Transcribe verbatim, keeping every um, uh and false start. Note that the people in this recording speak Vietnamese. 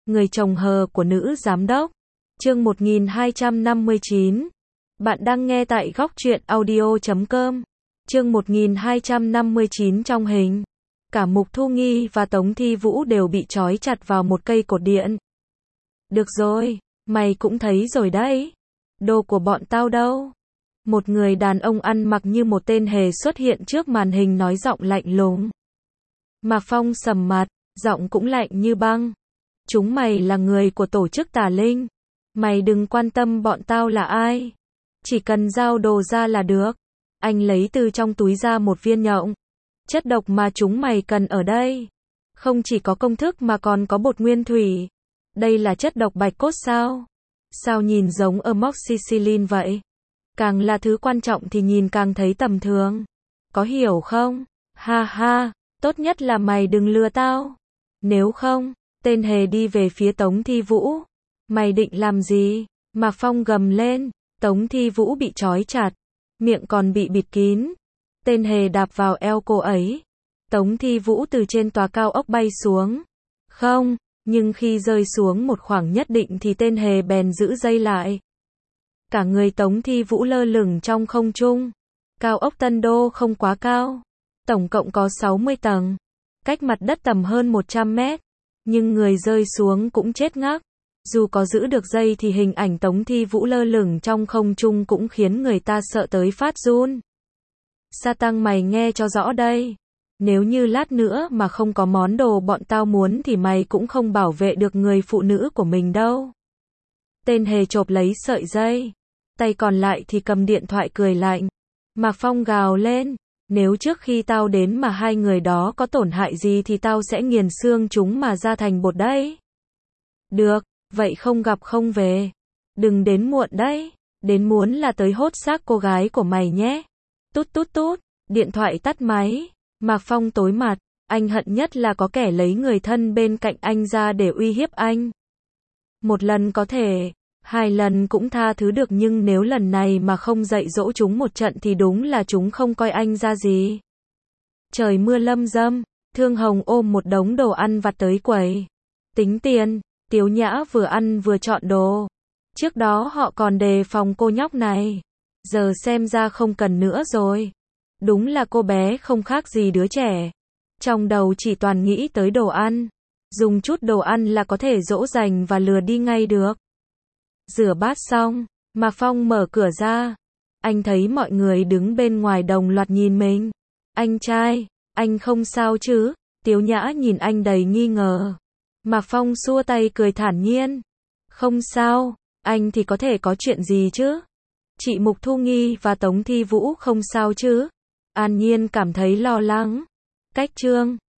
Người chồng hờ của nữ giám đốc. Chương một nghìn hai trăm năm mươi chín. Bạn đang nghe tại góc truyện audio chấm com. Chương một nghìn hai trăm năm mươi chín trong hình. Cả Mục Thu Nghi và Tống Thi Vũ đều bị trói chặt vào một cây cột điện. Được rồi, mày cũng thấy rồi đấy. Đồ của bọn tao đâu? Một người đàn ông ăn mặc như một tên hề xuất hiện trước màn hình nói giọng lạnh lùng. Mạc Phong sầm mặt, giọng cũng lạnh như băng. Chúng mày là người của tổ chức tà linh. Mày đừng quan tâm bọn tao là ai. Chỉ cần giao đồ ra là được. Anh lấy từ trong túi ra một viên nhộng. Chất độc mà chúng mày cần ở đây. Không chỉ có công thức mà còn có bột nguyên thủy. Đây là chất độc bạch cốt sao? Sao nhìn giống amoxicillin vậy? Càng là thứ quan trọng thì nhìn càng thấy tầm thường. Có hiểu không? Ha ha, tốt nhất là mày đừng lừa tao. Nếu không, tên hề đi về phía Tống Thi Vũ. Mày định làm gì? Mạc Phong gầm lên. Tống Thi Vũ bị trói chặt, miệng còn bị bịt kín. Tên hề đạp vào eo cô ấy. Tống Thi Vũ từ trên tòa cao ốc bay xuống. Không, nhưng khi rơi xuống một khoảng nhất định thì tên hề bèn giữ dây lại. Cả người Tống Thi Vũ lơ lửng trong không trung. Cao ốc Tân Đô không quá cao. Tổng cộng có sáu mươi tầng. Cách mặt đất tầm hơn một trăm mét. Nhưng người rơi xuống cũng chết ngắc. Dù có giữ được dây thì hình ảnh Tống Thi Vũ lơ lửng trong không trung cũng khiến người ta sợ tới phát run. Sa Tăng mày nghe cho rõ đây. Nếu như lát nữa mà không có món đồ bọn tao muốn thì mày cũng không bảo vệ được người phụ nữ của mình đâu. Tên hề chộp lấy sợi dây. Tay còn lại thì cầm điện thoại cười lạnh. Mạc Phong gào lên. Nếu trước khi tao đến mà hai người đó có tổn hại gì thì tao sẽ nghiền xương chúng mà ra thành bột đấy. Được, vậy không gặp không về. Đừng đến muộn đấy. Đến muốn là tới hốt xác cô gái của mày nhé. Tút tút tút, điện thoại tắt máy. Mạc Phong tối mặt, anh hận nhất là có kẻ lấy người thân bên cạnh anh ra để uy hiếp anh. Một lần có thể, hai lần cũng tha thứ được nhưng nếu lần này mà không dạy dỗ chúng một trận thì đúng là chúng không coi anh ra gì. Trời mưa lâm dâm, Thương Hồng ôm một đống đồ ăn vặt tới quầy. Tính tiền, Tiếu Nhã vừa ăn vừa chọn đồ. Trước đó họ còn đề phòng cô nhóc này. Giờ xem ra không cần nữa rồi. Đúng là cô bé không khác gì đứa trẻ. Trong đầu chỉ toàn nghĩ tới đồ ăn. Dùng chút đồ ăn là có thể dỗ dành và lừa đi ngay được. Rửa bát xong, Mạc Phong mở cửa ra. Anh thấy mọi người đứng bên ngoài đồng loạt nhìn mình. Anh trai, anh không sao chứ? Tiếu Nhã nhìn anh đầy nghi ngờ. Mạc Phong xua tay cười thản nhiên. Không sao, anh thì có thể có chuyện gì chứ? Chị Mục Thu Nghi và Tống Thi Vũ không sao chứ? An Nhiên cảm thấy lo lắng. Cách chương